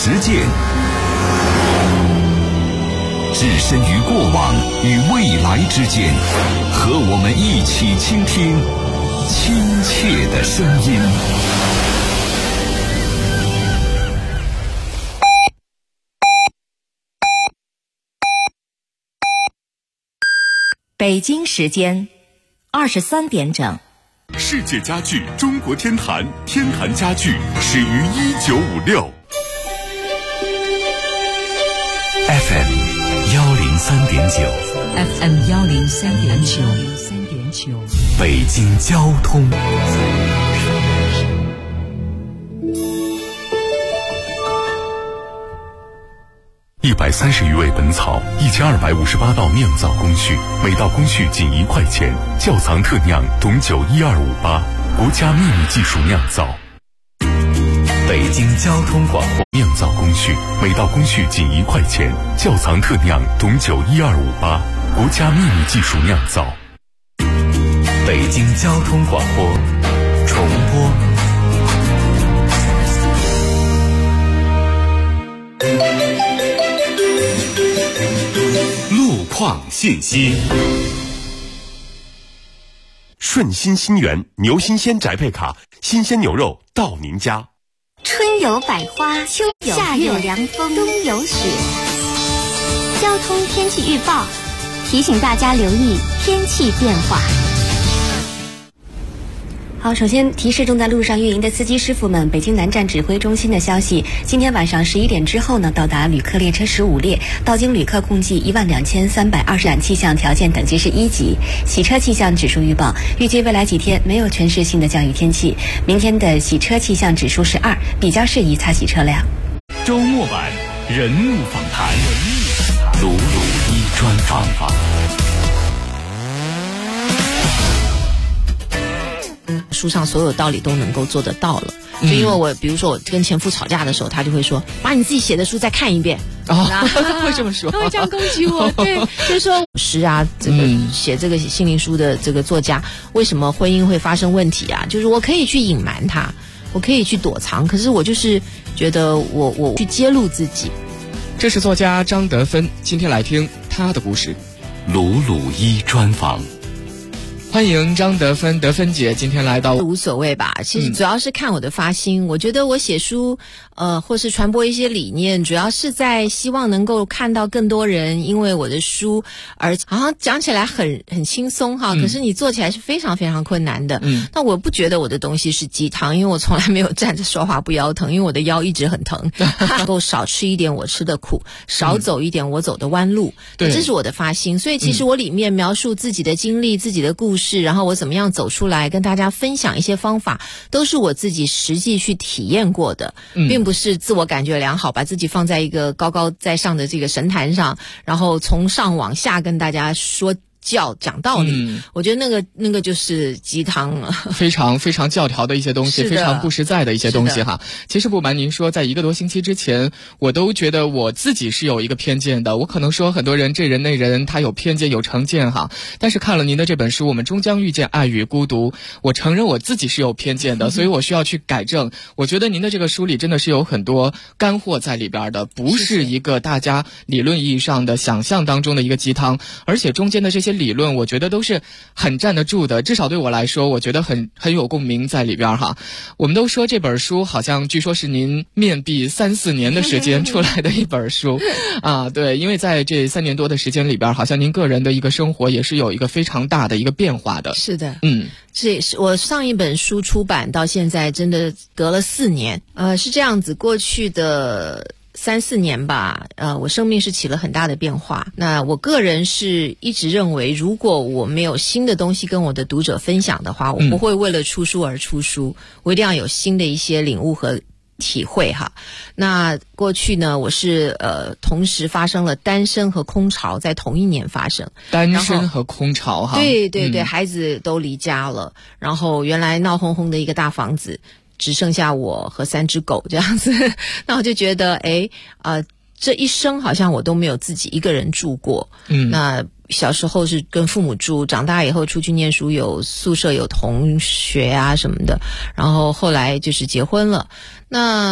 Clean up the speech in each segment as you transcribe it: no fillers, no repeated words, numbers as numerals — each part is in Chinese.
实践，置身于过往与未来之间，和我们一起倾听亲切的声音。 北京时间23点整。 世界家具中国天坛，天坛家具始于1956。 FM 103.9 FM 103.9 北京交通。130余味本草，1258道酿造工序，每道工序仅1块钱。窖藏特酿董酒12588，国家秘密技术酿造。北京交通广播酿造工序，每道工序仅1块钱。窖藏特酿董酒12588，国家秘密技术酿造。北京交通广播重播。 路况信息。顺心新源牛新鲜宅配卡，新鲜牛肉到您家。 春有百花，秋有夏有凉风，冬有雪。交通天气预报提醒大家留意天气变化。 好，首先提示正在路上运营的司机师傅们，北京南站指挥中心的消息，今天晚上11点之后呢，到达旅客列车15列，到京旅客共计12320辆，气象条件等级是1级。洗车气象指数预报，预计未来几天没有全市性的降雨天气，明天的洗车气象指数是2，比较适宜擦洗车辆。 周末版人物访谈， 鲁鲁一专访。 书上所有道理都能够做得到了，就因为我比如说我跟前夫吵架的时候，他就会说，把你自己写的书再看一遍。 会这么说， 他会这样攻击我。对，就是说诗啊，这个写这个心灵书的这个作家，为什么婚姻会发生问题啊？就是我可以去隐瞒它，我可以去躲藏，可是我就是觉得我去揭露自己。 这是作家张德芬，今天来听他的故事。 鲁鲁一专访。 欢迎张德芬，德芬姐今天来到。 无所谓吧，其实主要是看我的发心。我觉得我写书，或是传播一些理念，主要是在希望能够看到更多人因为我的书而好像讲起来很轻松哈，可是你做起来是非常非常困难的。那我不觉得我的东西是鸡汤，因为我从来没有站着说话不腰疼，因为我的腰一直很疼。能够少吃一点我吃的苦，少走一点我走的弯路，这是我的发心。所以其实我里面描述自己的经历，自己的故事。然后我怎么样走出来跟大家分享一些方法，都是我自己实际去体验过的，并不是自我感觉良好，把自己放在一个高高在上的这个神坛上，然后从上往下跟大家说讲道理。我觉得那个就是鸡汤了， 非常非常教条的一些东西，非常不实在的一些东西哈。其实不瞒您说，在1个多星期之前，我都觉得我自己是有一个偏见的。我可能说很多人这人那人他有偏见有成见哈，但是看了您的这本书《我们终将遇见爱与孤独》，我承认我自己是有偏见的，所以我需要去改正。我觉得您的这个书里真的是有很多干货在里边的，不是一个大家理论意义上的想象当中的一个鸡汤，而且中间的这些理论我觉得都是很站得住的，至少对我来说我觉得很有共鸣在里边哈。我们都说这本书好像据说是您面壁3-4年的时间出来的一本书啊，对，因为在这3年多的时间里边，好像您个人的一个生活也是有一个非常大的一个变化的。 是的，这是我上一本书出版到现在真的隔了4年，是这样子，过去的3-4年吧，我生命是起了很大的变化。那我个人是一直认为，如果我没有新的东西跟我的读者分享的话，我不会为了出书而出书，我一定要有新的一些领悟和体会哈。那过去呢，我是同时发生了单身和空巢，在同一年发生。 单身和空巢哈。 对对对，孩子都离家了，然后原来闹哄哄的一个大房子，只剩下我和3只狗这样子。那我就觉得这一生好像我都没有自己一个人住过。那小时候是跟父母住，长大以后出去念书，有宿舍有同学啊什么的，然后后来就是结婚了。那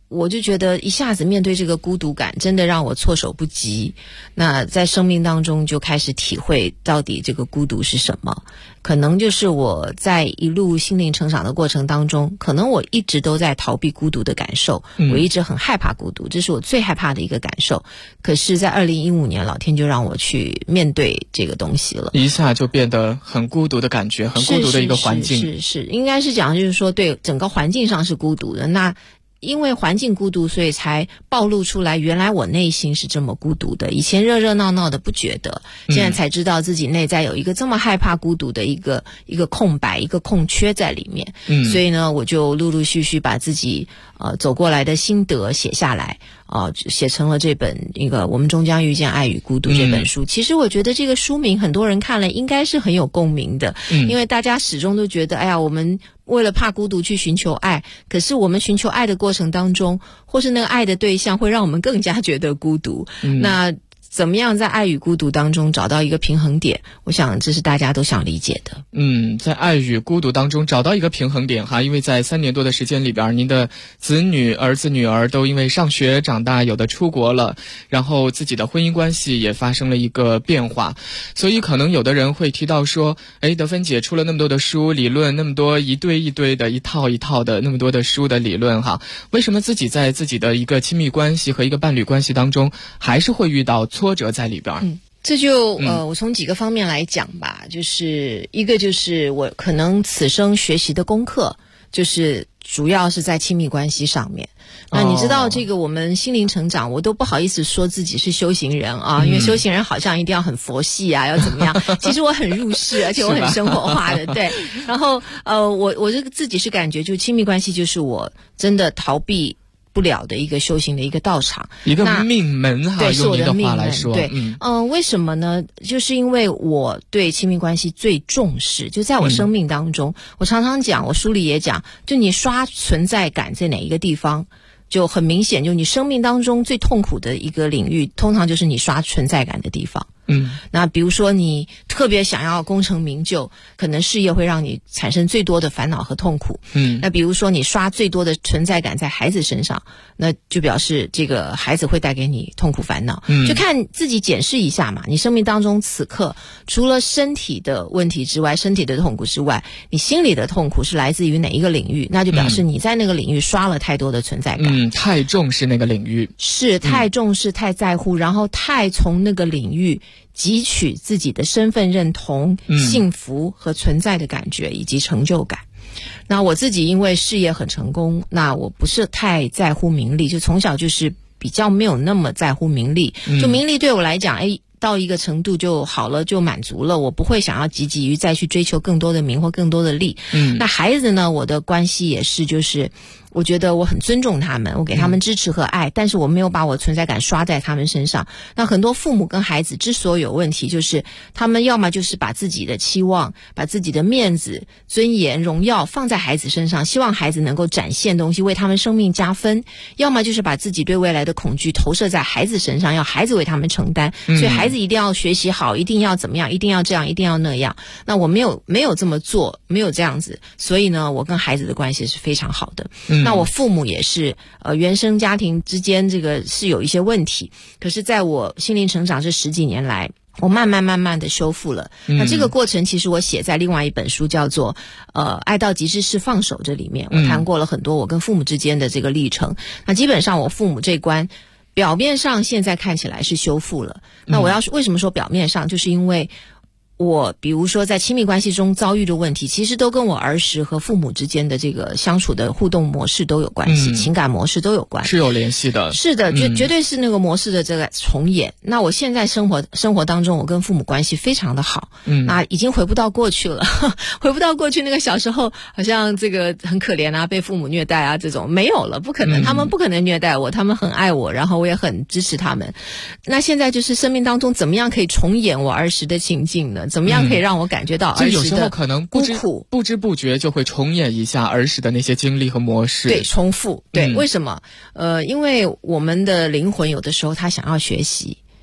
我就觉得一下子面对这个孤独感，真的让我措手不及。那在生命当中就开始体会到底这个孤独是什么。可能就是我在一路心灵成长的过程当中，可能我一直都在逃避孤独的感受，我一直很害怕孤独，这是我最害怕的一个感受。可是在2015年，老天就让我去面对这个东西了， 一下就变得很孤独的感觉，很孤独的一个环境。 是应该是讲就是说对整个环境上是孤独的，那因为环境孤独，所以才暴露出来原来我内心是这么孤独的。以前热热闹闹的不觉得，现在才知道自己内在有一个这么害怕孤独的一个空白，一个空缺在里面。所以呢，我就陆陆续续把自己走过来的心得写下来，写成了这本一个《我们终将遇见爱与孤独》这本书。其实我觉得这个书名很多人看了应该是很有共鸣的，因为大家始终都觉得，哎呀，我们为了怕孤独去寻求爱，可是我们寻求爱的过程当中，或是那个爱的对象会让我们更加觉得孤独。那怎么样在爱与孤独当中找到一个平衡点，我想这是大家都想理解的。 在爱与孤独当中找到一个平衡点哈，因为在3年多的时间里边，您的子女、儿子、女儿都因为上学长大，有的出国了，然后自己的婚姻关系也发生了一个变化，所以可能有的人会提到说，德芬姐出了那么多的书理论，那么多一堆一堆的一套一套的那么多的书的理论哈，为什么自己在自己的一个亲密关系和一个伴侣关系当中还是会遇到挫折在里边？ 这就我从几个方面来讲吧，就是一个就是我可能此生学习的功课，就是主要是在亲密关系上面。那你知道这个我们心灵成长，我都不好意思说自己是修行人啊，因为修行人好像一定要很佛系啊，要怎么样？其实我很入世，而且我很生活化的，对。然后我这个自己是感觉，就亲密关系就是我真的逃避不了的一个修行的一个道场， 一个命门哈， 对，是我的命门来说， 对，为什么呢？就是因为我对亲密关系最重视，就在我生命当中，我常常讲，我书里也讲，就你刷存在感在哪一个地方，就很明显，就你生命当中最痛苦的一个领域，通常就是你刷存在感的地方。那比如说你特别想要功成名就，可能事业会让你产生最多的烦恼和痛苦。那比如说你刷最多的存在感在孩子身上，那就表示这个孩子会带给你痛苦烦恼。就看自己检视一下嘛，你生命当中此刻除了身体的问题之外，身体的痛苦之外，你心里的痛苦是来自于哪一个领域，那就表示你在那个领域刷了太多的存在感。 太重视那个领域， 是太重视太在乎，然后太从那个领域汲取自己的身份认同、幸福和存在的感觉以及成就感。那我自己因为事业很成功，那我不是太在乎名利，就从小就是比较没有那么在乎名利。就名利对我来讲，到一个程度就好了，就满足了，我不会想要积极于再去追求更多的名或更多的利。那孩子呢，我的关系也是，就是我觉得我很尊重他们，我给他们支持和爱，但是我没有把我存在感刷在他们身上。那很多父母跟孩子之所以有问题，就是他们要么就是把自己的期望、把自己的面子、尊严、荣耀放在孩子身上，希望孩子能够展现东西，为他们生命加分；要么就是把自己对未来的恐惧投射在孩子身上，要孩子为他们承担。所以孩子一定要学习好，一定要怎么样，一定要这样，一定要那样。那我没有这么做，没有这样子，所以呢，我跟孩子的关系是非常好的。那我父母也是，原生家庭之间这个是有一些问题，可是在我心灵成长这10几年来，我慢慢的修复了。那这个过程其实我写在另外一本书叫做爱到极致是放手，这里面我谈过了很多我跟父母之间的这个历程。那基本上我父母这关表面上现在看起来是修复了。那我要为什么说表面上，就是因为我比如说在亲密关系中遭遇的问题，其实都跟我儿时和父母之间的这个相处的互动模式都有关系，情感模式都有关， 是有联系的。 是的，绝对是那个模式的这个重演。那我现在生活当中，我跟父母关系非常的好，那已经回不到过去了，回不到过去那个小时候好像这个很可怜啊，被父母虐待啊，这种没有了，不可能，他们不可能虐待我，他们很爱我，然后我也很支持他们。那现在就是生命当中怎么样可以重演我儿时的情境呢？怎么样可以让我感觉到儿时的有时候可能不知不觉就会重演一下儿时的那些经历和模式。 对，重复。对，为什么？因为我们的灵魂有的时候他想要学习，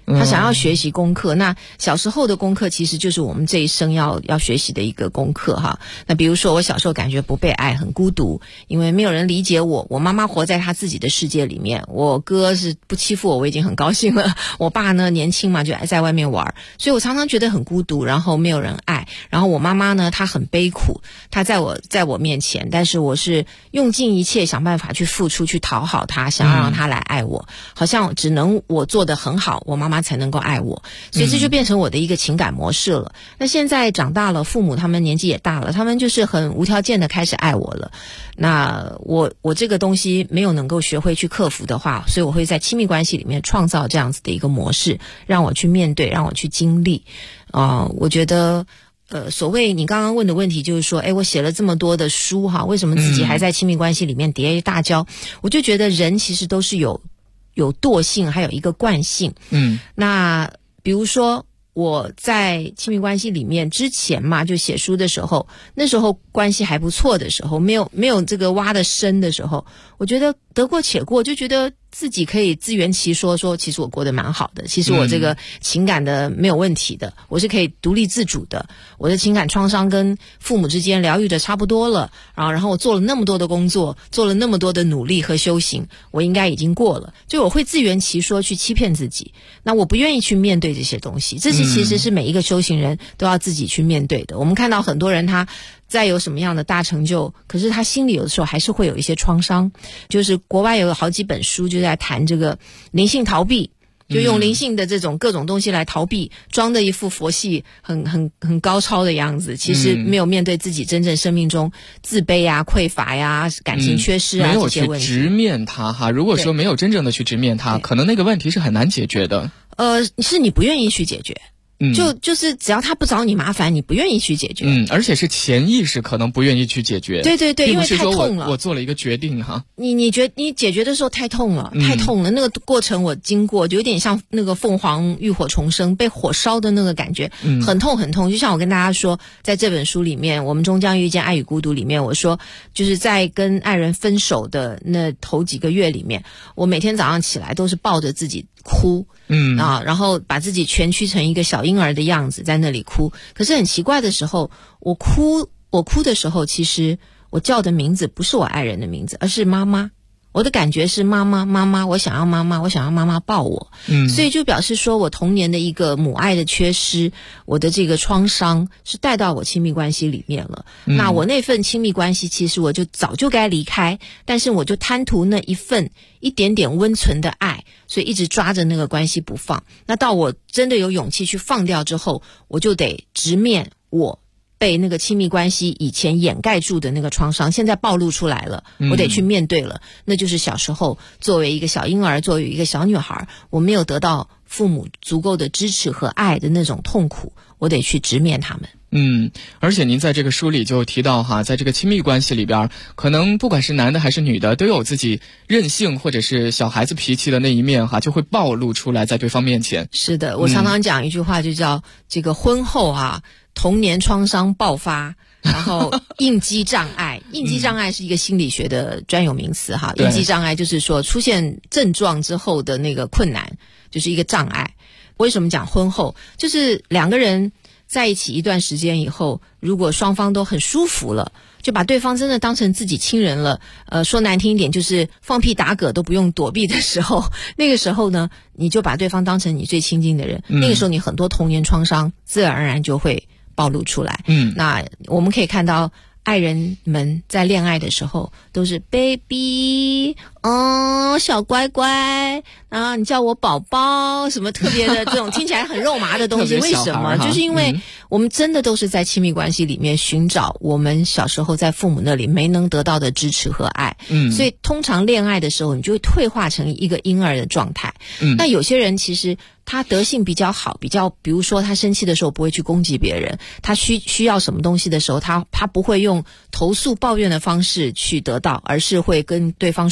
他想要学习功课。那小时候的功课其实就是我们这一生要学习的一个功课哈。那比如说我小时候感觉不被爱，很孤独，因为没有人理解我，我妈妈活在她自己的世界里面，我哥是不欺负我已经很高兴了，我爸呢年轻嘛就爱在外面玩，所以我常常觉得很孤独，然后没有人爱。然后我妈妈呢她很悲苦，她在我面前，但是我是用尽一切想办法去付出，去讨好她，想要让她来爱我，好像只能我做得很好，我妈妈才能够爱我，所以这就变成我的一个情感模式了。那现在长大了，父母他们年纪也大了，他们就是很无条件的开始爱我了。那我这个东西没有能够学会去克服的话，所以我会在亲密关系里面创造这样子的一个模式，让我去面对，让我去经历。我觉得所谓你刚刚问的问题就是说，我写了这么多的书哈，为什么自己还在亲密关系里面跌大跤？我就觉得人其实都是有惰性，还有一个惯性。那比如说我在亲密关系里面之前嘛，就写书的时候，那时候关系还不错的时候，没有这个挖的深的时候，我觉得得过且过，就觉得自己可以自圆其说，说其实我过得蛮好的，其实我这个情感的没有问题的，我是可以独立自主的，我的情感创伤跟父母之间疗愈的差不多了，然后我做了那么多的工作，做了那么多的努力和修行，我应该已经过了，就我会自圆其说去欺骗自己。那我不愿意去面对这些东西，这是其实是每一个修行人都要自己去面对的。我们看到很多人他再有什么样的大成就，可是他心里有的时候还是会有一些创伤。就是国外有好几本书就在谈这个灵性逃避，就用灵性的这种各种东西来逃避，装的一副佛系很高超的样子，其实没有面对自己真正生命中自卑啊、匮乏呀、感情缺失啊这些问题。 没有去直面它哈。如果说没有真正的去直面它，可能那个问题是很难解决的。 是你不愿意去解决。就是只要他不找你麻烦，你不愿意去解决。 而且是潜意识可能不愿意去解决。 对对对，因为太痛了。 我做了一个决定哈。 你解决的时候太痛了，太痛了。那个过程我经过，就有点像那个凤凰浴火重生，被火烧的那个感觉，很痛很痛。就像我跟大家说，在这本书里面，我们终将遇见爱与孤独里面，我说就是在跟爱人分手的那头几个月里面，我每天早上起来都是抱着自己哭。然后把自己蜷曲成一个小婴儿的样子在那里哭。可是很奇怪的时候，我哭的时候，其实我叫的名字不是我爱人的名字，而是妈妈。我的感觉是妈妈，我想要妈妈，我想要妈妈抱我。所以就表示说我童年的一个母爱的缺失，我的这个创伤是带到我亲密关系里面了。那我那份亲密关系其实我就早就该离开，但是我就贪图那一份一点点温存的爱，所以一直抓着那个关系不放。那到我真的有勇气去放掉之后，我就得直面我被那个亲密关系以前掩盖住的那个创伤，现在暴露出来了，我得去面对了。那就是小时候作为一个小婴儿，作为一个小女孩，我没有得到父母足够的支持和爱的那种痛苦，我得去直面他们。 而且您在这个书里就提到哈，在这个亲密关系里边，可能不管是男的还是女的，都有自己任性或者是小孩子脾气的那一面哈，就会暴露出来在对方面前。 是的，我常常讲一句话，就叫这个婚后童年创伤爆发，然后应激障碍。应激障碍是一个心理学的专有名词哈。应激障碍就是说出现症状之后的那个困难，就是一个障碍。为什么讲婚后？就是两个人在一起一段时间以后，如果双方都很舒服了，就把对方真的当成自己亲人了，说难听一点就是放屁打嗝都不用躲避的时候，那个时候呢，你就把对方当成你最亲近的人，那个时候你很多童年创伤自然而然就会暴露出来。那我们可以看到爱人们在恋爱的时候都是 baby 小乖乖你叫我宝宝，什么特别的这种听起来很肉麻的东西。为什么？就是因为我们真的都是在亲密关系里面寻找我们小时候在父母那里没能得到的支持和爱。所以通常恋爱的时候你就会退化成一个婴儿的状态。那有些人其实他德性比较好，比如说他生气的时候不会去攻击别人，他需要什么东西的时候，他不会用投诉抱怨的方式去得到，而是会跟对方说理。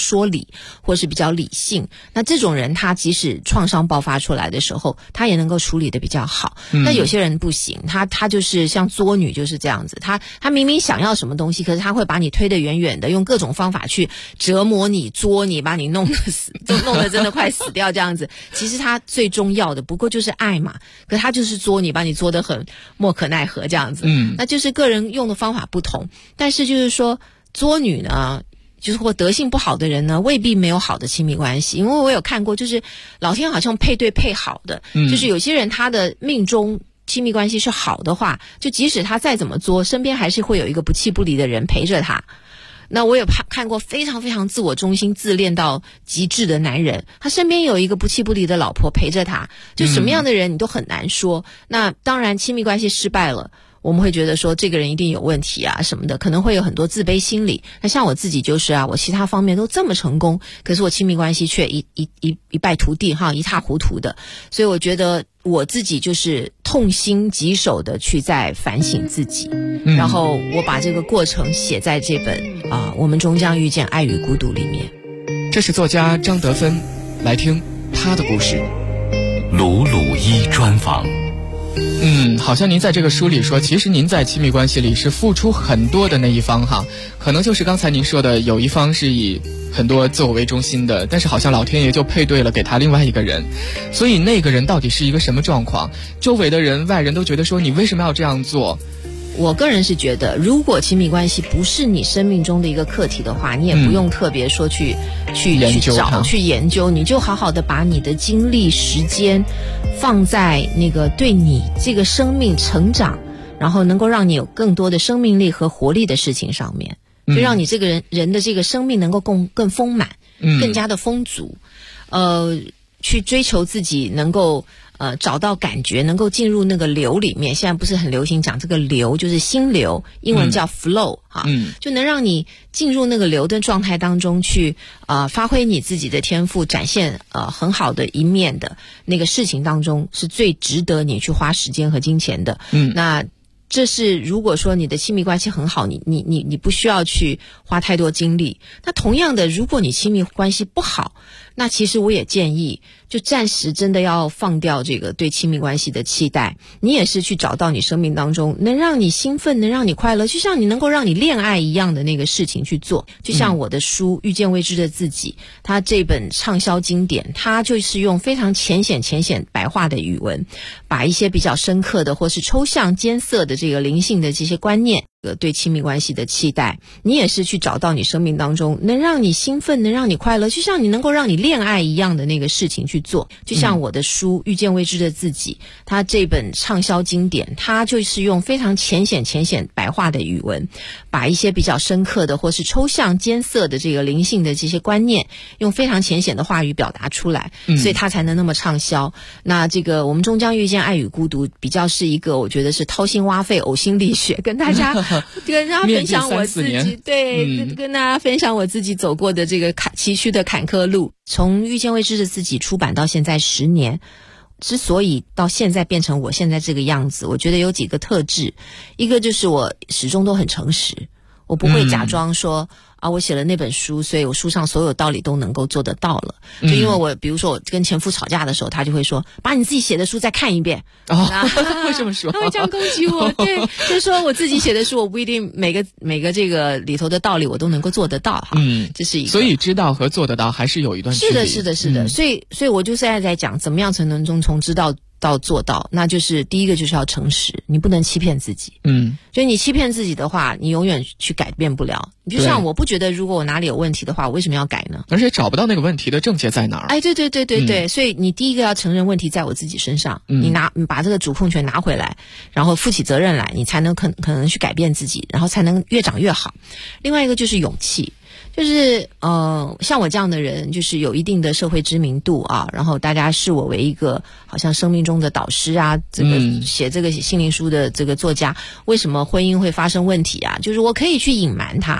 理或是比较理性。那这种人他即使创伤爆发出来的时候，他也能够处理得比较好。那有些人不行，他就是像作女就是这样子，他明明想要什么东西，可是他会把你推得远远的，用各种方法去折磨你、作你，把你弄得死，就弄得真的快死掉这样子。其实他最终要的不过就是爱嘛，可是他就是作你，把你作得很莫可奈何这样子。那就是个人用的方法不同，但是就是说作女呢，就是或德性不好的人呢，未必没有好的亲密关系。因为我有看过，就是老天好像配对配好的，就是有些人他的命中亲密关系是好的话，就即使他再怎么作，身边还是会有一个不弃不离的人陪着他。那我有看过非常非常自我中心、自恋到极致的男人，他身边有一个不弃不离的老婆陪着他，就什么样的人你都很难说。那当然亲密关系失败了，我们会觉得说这个人一定有问题啊什么的，可能会有很多自卑心理。那像我自己就是啊，我其他方面都这么成功，可是我亲密关系却一败涂地哈，一塌糊涂的。所以我觉得我自己就是痛心疾首的去在反省自己，然后我把这个过程写在这本我们终将遇见爱与孤独里面。 这是作家张德芬，来听他的故事。 鲁鲁一专访。 好像您在这个书里说，其实您在亲密关系里是付出很多的那一方哈，可能就是刚才您说的，有一方是以很多自我为中心的，但是好像老天爷就配对了给他另外一个人，所以那个人到底是一个什么状况？周围的人、外人都觉得说你为什么要这样做？ 我个人是觉得，如果亲密关系不是你生命中的一个课题的话，你也不用特别说去研究，你就好好的把你的精力、时间放在那个对你这个生命成长，然后能够让你有更多的生命力和活力的事情上面，就让你这个人的这个生命能够更丰满，更加的丰足，去追求自己能够找到感觉，能够进入那个流里面。现在不是很流行讲这个流，就是心流，英文叫 flow 就能让你进入那个流的状态当中去发挥你自己的天赋，展现很好的一面的那个事情当中，是最值得你去花时间和金钱的。那这是如果说你的亲密关系很好，你不需要去花太多精力。那同样的，如果你亲密关系不好，那其实我也建议就暂时真的要放掉这个对亲密关系的期待，你也是去找到你生命当中能让你兴奋、能让你快乐，就像你能够让你恋爱一样的那个事情去做。就像我的书《遇见未知的自己》，它这本畅销经典，它就是用非常浅显白话的语文，把一些比较深刻的或是抽象艰涩的这个灵性的这些观念，对亲密关系的期待，你也是去找到你生命当中能让你兴奋、能让你快乐，就像你能够让你恋爱一样的那个事情去做。就像我的书《遇见未知的自己》，它这本畅销经典，它就是用非常浅显白话的语文，把一些比较深刻的或是抽象艰涩的这个灵性的这些观念，用非常浅显的话语表达出来，所以它才能那么畅销。那这个我们终将遇见爱与孤独，比较是一个我觉得是掏心挖肺、呕心沥血，跟大家分享我自己，对，跟大家分享我自己走过的这个崎岖的坎坷路。从遇见未知的自己出版到现在10年，之所以到现在变成我现在这个样子，我觉得有几个特质。一个就是我始终都很诚实，我不会假装说我写了那本书，所以我书上所有道理都能够做得到了。就因为我比如说我跟前夫吵架的时候，他就会说把你自己写的书再看一遍。 为什么说？ 他会这样攻击我。对，就是说我自己写的书，我不一定每个这个里头的道理我都能够做得到哈。这是一个。所以知道和做得到还是有一段距离。 是的。所以我就现在在讲怎么样才能从知道到做到，那就是第一个就是要诚实，你不能欺骗自己。所以你欺骗自己的话，你永远去改变不了。就像我不觉得如果我哪里有问题的话，我为什么要改呢？ 而且找不到那个问题的症结在哪儿。 对，所以你第一个要承认问题在我自己身上，你把这个主控权拿回来，然后负起责任来，你才能可能去改变自己，然后才能越长越好。另外一个就是勇气。就是像我这样的人，就是有一定的社会知名度啊，然后大家视我为一个好像生命中的导师啊，这个写这个心灵书的这个作家，为什么婚姻会发生问题啊？就是我可以去隐瞒它，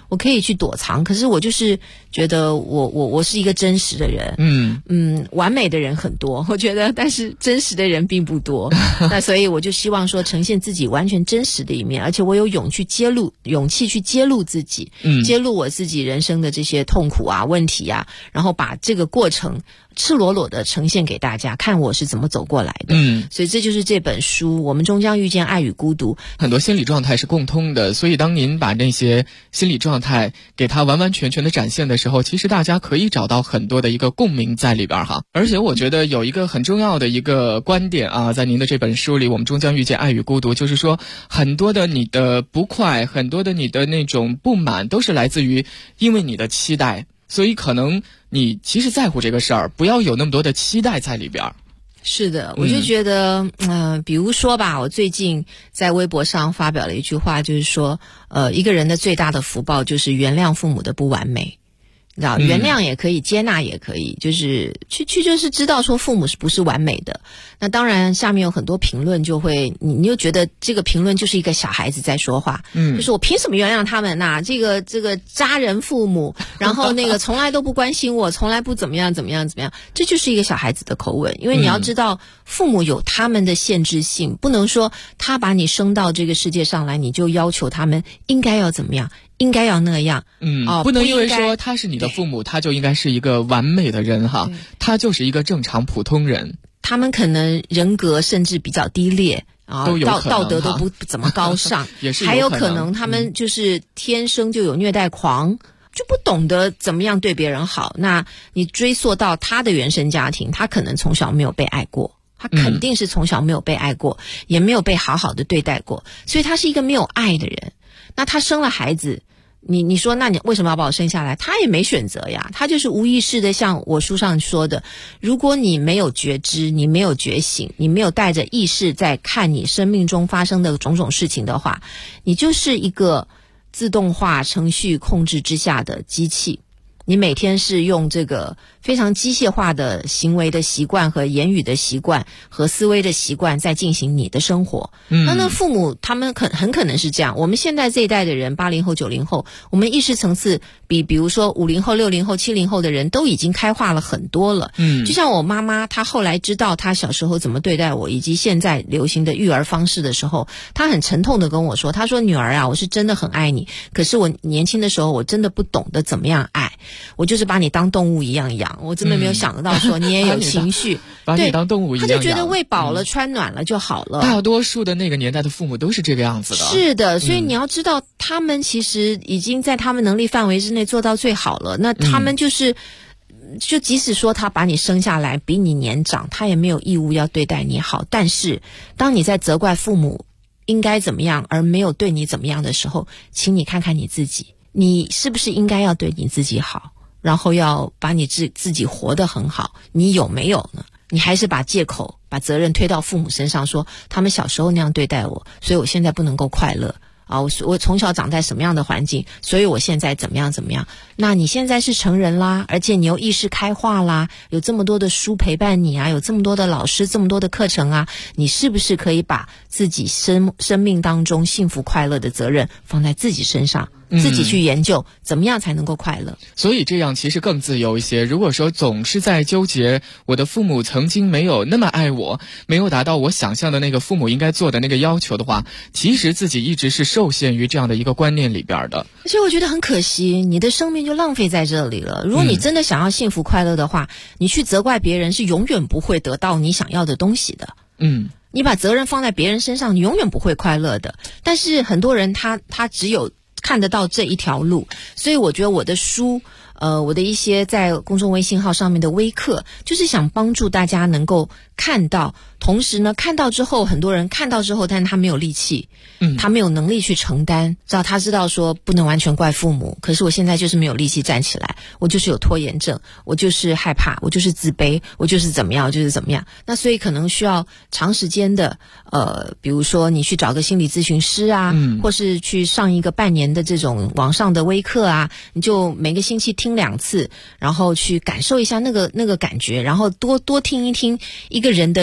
我可以去躲藏，可是我就是觉得我是一个真实的人。完美的人很多，我觉得，但是真实的人并不多。那所以我就希望说呈现自己完全真实的一面，而且我有勇气去揭露自己，揭露我自己人生的这些痛苦啊、问题啊，然后把这个过程赤裸裸的呈现给大家看，我是怎么走过来的。所以这就是这本书，我们终将遇见爱与孤独。 很多心理状态是共通的，所以当您把那些心理状态给它完完全全的展现的时候，其实大家可以找到很多的一个共鸣在里边哈。而且我觉得有一个很重要的一个观点啊，在您的这本书里，我们终将遇见爱与孤独，就是说很多的你的不快，很多的你的那种不满，都是来自于因为你的期待。所以可能你其实在乎这个事儿，不要有那么多的期待在里边。 是的，我就觉得比如说吧，我最近在微博上发表了一句话，就是说一个人的最大的福报就是原谅父母的不完美。你知道，原谅也可以，接纳也可以，就是就是知道说父母是不是完美的。那当然下面有很多评论就会你又觉得这个评论就是一个小孩子在说话，就是我凭什么原谅他们呐？这个渣人父母，然后那个从来都不关心我，从来不怎么样，这就是一个小孩子的口吻。因为你要知道父母有他们的限制性，不能说他把你生到这个世界上来，你就要求他们应该要怎么样，应该要那样。 不能因为说他是你的父母，他就应该是一个完美的人哈，他就是一个正常普通人。 他们可能人格甚至比较低劣啊，道德都不怎么高尚， 也是还有可能他们就是天生就有虐待狂，就不懂得怎么样对别人好。那你追溯到他的原生家庭，他可能从小没有被爱过，他肯定是从小没有被爱过，也没有被好好的对待过，所以他是一个没有爱的人。那他生了孩子，你说那你为什么要把我生下来？他也没选择呀，他就是无意识的，像我书上说的，如果你没有觉知，你没有觉醒，你没有带着意识在看你生命中发生的种种事情的话，你就是一个自动化程序控制之下的机器。你每天是用这个非常机械化的行为的习惯和言语的习惯和思维的习惯在进行你的生活。那父母他们很可能是这样。我们现在这一代的人，80后90后，我们意识层次比如说50后60后70后的人都已经开化了很多了。就像我妈妈，她后来知道她小时候怎么对待我，以及现在流行的育儿方式的时候，她很沉痛的跟我说，她说女儿啊，我是真的很爱你，可是我年轻的时候我真的不懂得怎么样爱，我就是把你当动物一样养，我真的没有想得到说你也有情绪， 把你当动物一样养， 他就觉得喂饱了穿暖了就好了。 大多数的那个年代的父母都是这个样子的。 是的，所以你要知道他们其实已经在他们能力范围之内做到最好了。那他们就即使说他把你生下来比你年长，他也没有义务要对待你好。但是当你在责怪父母应该怎么样而没有对你怎么样的时候，请你看看你自己，你是不是应该要对你自己好，然后要把你自己活得很好，你有没有呢？你还是把借口把责任推到父母身上，说他们小时候那样对待我，所以我现在不能够快乐啊！我从小长在什么样的环境，所以我现在怎么样。那你现在是成人啦，而且你又意识开化啦，有这么多的书陪伴你啊，有这么多的老师，这么多的课程啊，你是不是可以把自己生命当中幸福快乐的责任放在自己身上，自己去研究怎么样才能够快乐。 所以这样其实更自由一些。如果说总是在纠结我的父母曾经没有那么爱我，没有达到我想象的那个父母应该做的那个要求的话，其实自己一直是受限于这样的一个观念里边的。 而且我觉得很可惜，你的生命就浪费在这里了。如果你真的想要幸福快乐的话，你去责怪别人是永远不会得到你想要的东西的。你把责任放在别人身上，你永远不会快乐的。但是很多人他只有看得到这一条路，所以我觉得我的书我的一些在公众微信号上面的微课，就是想帮助大家能够看到，同时呢看到之后，很多人看到之后，但是他没有力气，他没有能力去承担，他知道说不能完全怪父母，可是我现在就是没有力气站起来，我就是有拖延症，我就是害怕，我就是自卑，我就是怎么样，那所以可能需要长时间的比如说你去找个心理咨询师啊，或是去上一个半年的这种网上的微课啊，你就每个星期听2次，然后去感受一下那个感觉，然后多听一听一个人的，就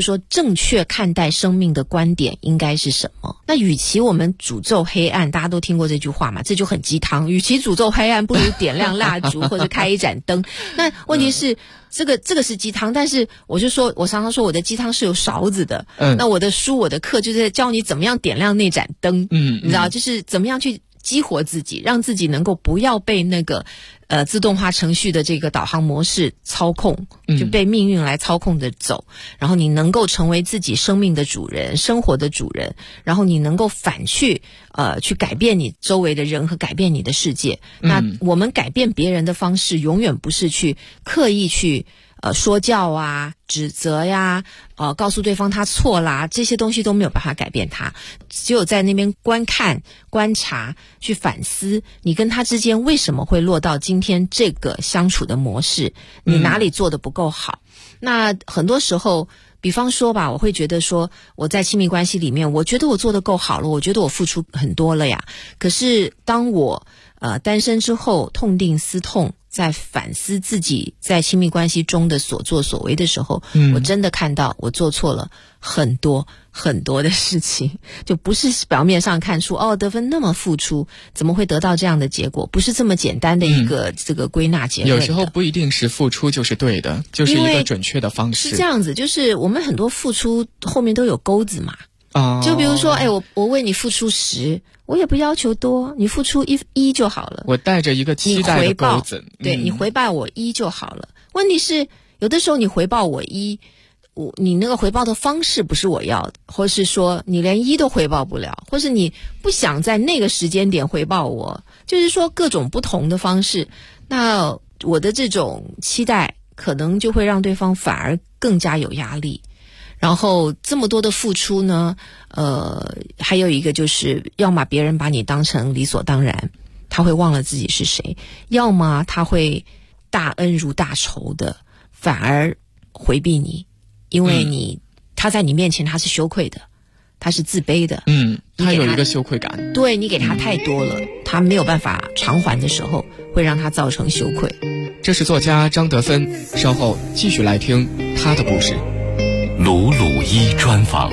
说正确看待生命的观点应该是什么。那与其我们诅咒黑暗，大家都听过这句话嘛，这就很鸡汤，与其诅咒黑暗，不如点亮蜡烛或者开一盏灯。那问题是这个是鸡汤，但是我常常说我的鸡汤是有勺子的。那我的书我的课就是在教你怎么样点亮那盏灯。你知道，就是怎么样去激活自己，让自己能够不要被那个自动化程序的这个导航模式操控，就被命运来操控着走。然后你能够成为自己生命的主人，生活的主人，然后你能够反去改变你周围的人和改变你的世界。那我们改变别人的方式永远不是去刻意去说教啊、指责呀、告诉对方他错啦，这些东西都没有办法改变他。只有在那边观看、观察、去反思，你跟他之间为什么会落到今天这个相处的模式，你哪里做得不够好。那很多时候，比方说吧，我会觉得说我在亲密关系里面，我觉得我做得够好了，我觉得我付出很多了呀。可是当我单身之后痛定思痛，在反思自己在亲密关系中的所作所为的时候，我真的看到我做错了很多很多的事情，就不是表面上看出德芬那么付出，怎么会得到这样的结果，不是这么简单的一个这个归纳结论的。 有时候不一定是付出就是对的，就是一个准确的方式。 是这样子，就是我们很多付出后面都有钩子嘛。就比如说我为你付出10，我也不要求多，你付出一就好了。 我带着一个期待的钩子， 对，你回报我1就好了。问题是有的时候你回报我1，你那个回报的方式不是我要的，或是说你连1都回报不了，或是你不想在那个时间点回报我，就是说各种不同的方式。那我的这种期待可能就会让对方反而更加有压力。然后这么多的付出呢，还有一个就是要么别人把你当成理所当然，他会忘了自己是谁，要么他会大恩如大仇的反而回避你，因为他在你面前他是羞愧的，他是自卑的， 他有一个羞愧感。 对，你给他太多了，他没有办法偿还的时候，会让他造成羞愧。 这是作家张德芬，稍后继续来听他的故事。 鲁鲁一专访。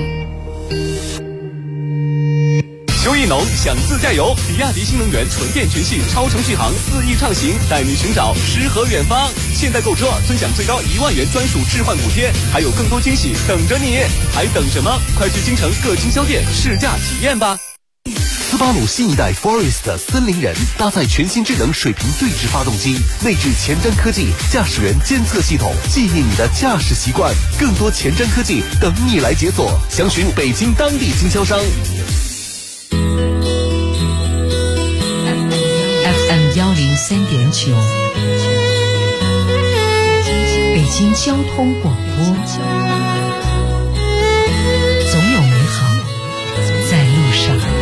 邱一农想自驾游，比亚迪新能源纯电全系超程续航4亿畅行，带你寻找诗和远方。现在购车尊享最高1万元专属置换补贴，还有更多惊喜等着你，还等什么？快去京城各经销店试驾体验吧。 斯巴鲁新一代 Forest 森林人搭载全新智能水平对置发动机，内置前瞻科技驾驶员监测系统，记忆你的驾驶习惯。更多前瞻科技等你来解锁，详询北京当地经销商。 FM 103.9，北京交通广播，总有美好在路上。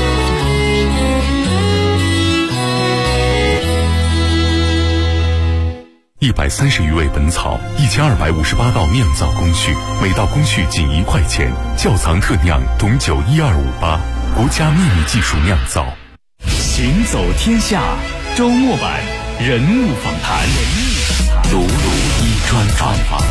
130余味本草，1258道酿造工序，每道工序仅1块钱。窖藏特酿董酒12588，国家秘密技术酿造。 行走天下周末版人物访谈，鲁鲁一专访。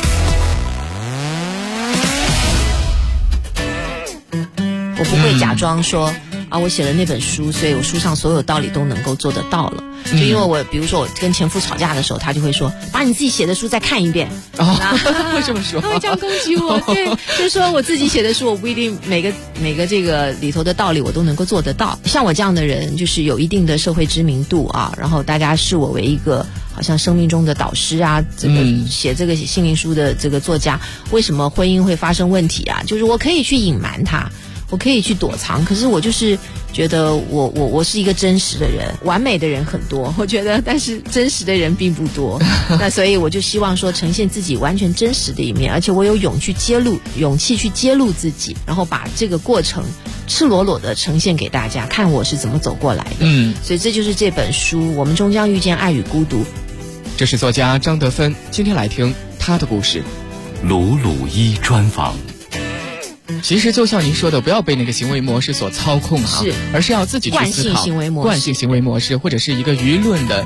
我不会假装说我写了那本书，所以我书上所有道理都能够做得到了。就因为比如说我跟前夫吵架的时候，他就会说把你自己写的书再看一遍。 会这么说？ 他会这样攻击我。对，就是说我自己写的书，我不一定每个这个里头的道理我都能够做得到。像我这样的人，就是有一定的社会知名度啊，然后大家视我为一个好像生命中的导师啊，这个写这个心灵书的这个作家，为什么婚姻会发生问题啊？就是我可以去隐瞒它，我可以去躲藏，可是我就是觉得我是一个真实的人，完美的人很多，我觉得，但是真实的人并不多。那所以我就希望说呈现自己完全真实的一面，而且我有勇气去揭露自己，然后把这个过程赤裸裸的呈现给大家，看我是怎么走过来的。所以这就是这本书《我们终将遇见爱与孤独》。 这是作家张德芬，今天来听他的故事。 鲁鲁一专访。 其实就像您说的，不要被那个行为模式所操控而是要自己去思考惯性行为模式， 或者是一个舆论的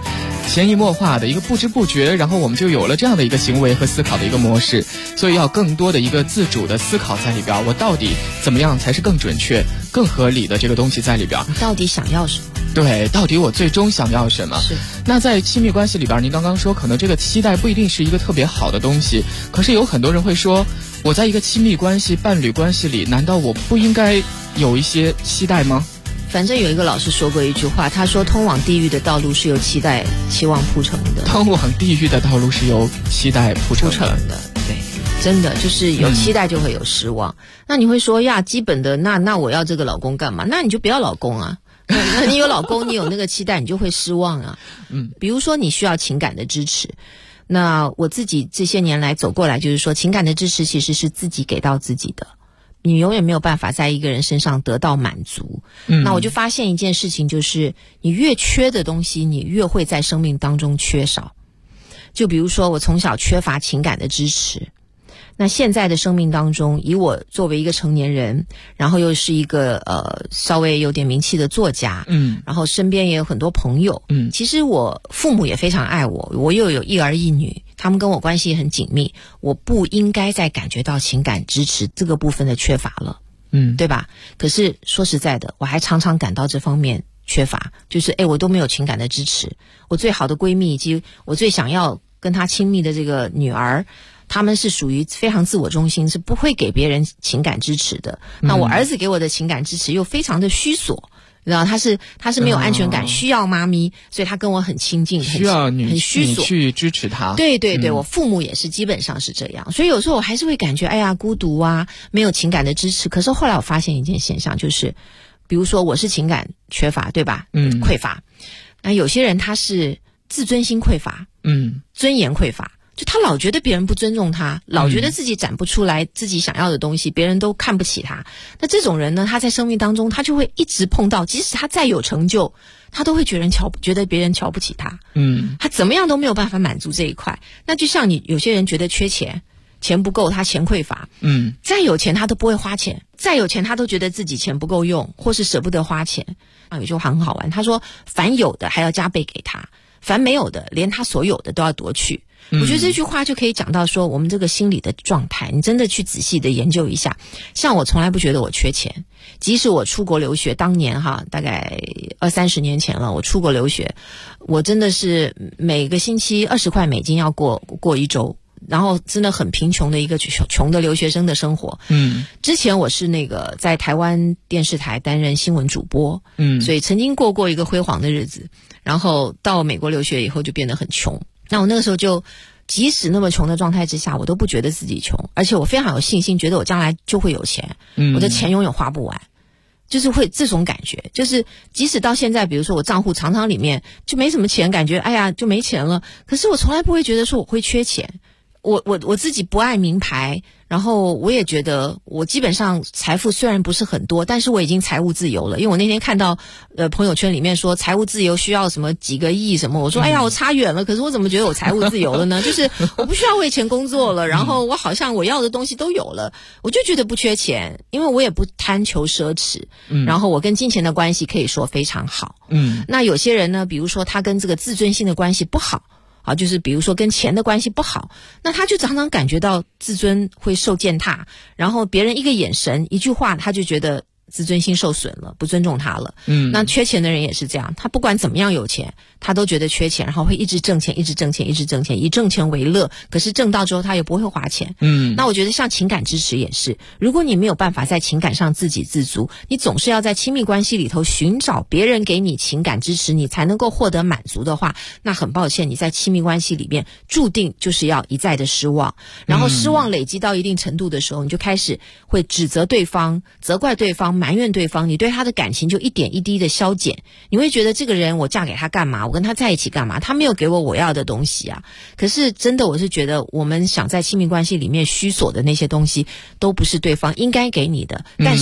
潜移默化的一个不知不觉，然后我们就有了这样的一个行为和思考的一个模式，所以要更多的一个自主的思考在里边，我到底怎么样才是更准确更合理的这个东西在里边， 你到底想要什么？ 对，到底我最终想要什么？ 是。 那在亲密关系里边，您刚刚说可能这个期待不一定是一个特别好的东西，可是有很多人会说，我在一个亲密关系伴侣关系里，难道我不应该有一些期待吗？ 反正有一个老师说过一句话，他说通往地狱的道路是由期望铺成的。 通往地狱的道路是由期待铺成的。 对，真的就是有期待就会有失望。那你会说呀，基本的那我要这个老公干嘛？那你就不要老公啊。那你有老公，你有那个期待，你就会失望啊。比如说你需要情感的支持，那我自己这些年来走过来，就是说情感的支持其实是自己给到自己的。你永远没有办法在一个人身上得到满足。那我就发现一件事情，就是你越缺的东西，你越会在生命当中缺少。就比如说我从小缺乏情感的支持，那现在的生命当中，以我作为一个成年人，然后又是一个稍微有点名气的作家，然后身边也有很多朋友，其实我父母也非常爱我，我又有一儿一女，他们跟我关系也很紧密，我不应该再感觉到情感支持这个部分的缺乏了，对吧？可是说实在的，我还常常感到这方面缺乏，就是我都没有情感的支持，我最好的闺蜜以及我最想要跟她亲密的这个女儿，他们是属于非常自我中心，是不会给别人情感支持的。那我儿子给我的情感支持又非常的虚索，然后他是没有安全感，需要妈咪，所以他跟我很亲近， 需要你虚索去支持他。 对对对，我父母也是基本上是这样，所以有时候我还是会感觉孤独啊，没有情感的支持。可是后来我发现一件现象，就是比如说我是情感缺乏，对吧？匮乏。那有些人他是自尊心匮乏，尊严匮乏。就他老觉得别人不尊重他，老觉得自己展不出来自己想要的东西，别人都看不起他。那这种人呢，他在生命当中他就会一直碰到，即使他再有成就，他都会觉得别人瞧不起他。他怎么样都没有办法满足这一块。那就像你有些人觉得缺钱不够，他钱匮乏，再有钱他都不会花钱，再有钱他都觉得自己钱不够用，或是舍不得花钱。有句话很好玩，他说凡有的还要加倍给他，凡没有的连他所有的都要夺去。我觉得这句话就可以讲到说我们这个心理的状态，你真的去仔细的研究一下。像我从来不觉得我缺钱，即使我出国留学，当年大概20-30年前了，我出国留学，我真的是每个星期20块美金要过一周，然后真的很贫穷的一个穷的留学生的生活。之前我是那个在台湾电视台担任新闻主播，所以曾经过一个辉煌的日子，然后到美国留学以后就变得很穷。那我那个时候就即使那么穷的状态之下，我都不觉得自己穷，而且我非常有信心，觉得我将来就会有钱，我的钱永远花不完，就是会这种感觉。就是即使到现在，比如说我账户常常里面就没什么钱，感觉就没钱了，可是我从来不会觉得说我会缺钱。我自己不爱名牌，然后我也觉得我基本上财富虽然不是很多，但是我已经财务自由了。因为我那天看到朋友圈里面说财务自由需要什么几个亿什么，我说我差远了，可是我怎么觉得我财务自由了呢？就是我不需要为钱工作了，然后我好像我要的东西都有了，我就觉得不缺钱，因为我也不贪求奢侈，然后我跟金钱的关系可以说非常好。那有些人呢，比如说他跟这个自尊心的关系不好，就是比如说跟钱的关系不好，那他就常常感觉到自尊会受践踏，然后别人一个眼神一句话他就觉得自尊心受损了，不尊重他了。那缺钱的人也是这样，他不管怎么样有钱，他都觉得缺钱，然后会一直挣钱，一直挣钱，一直挣钱，以挣钱为乐，可是挣到之后他也不会花钱。那我觉得像情感支持也是，如果你没有办法在情感上自给自足，你总是要在亲密关系里头寻找别人给你情感支持，你才能够获得满足的话，那很抱歉，你在亲密关系里面注定就是要一再的失望，然后失望累积到一定程度的时候，你就开始会指责对方，责怪对方，埋怨对方，你对他的感情就一点一滴的消减，你会觉得这个人我嫁给他干嘛，我跟他在一起干嘛，他没有给我要的东西啊。可是真的我是觉得我们想在亲密关系里面虚索的那些东西都不是对方应该给你的，但是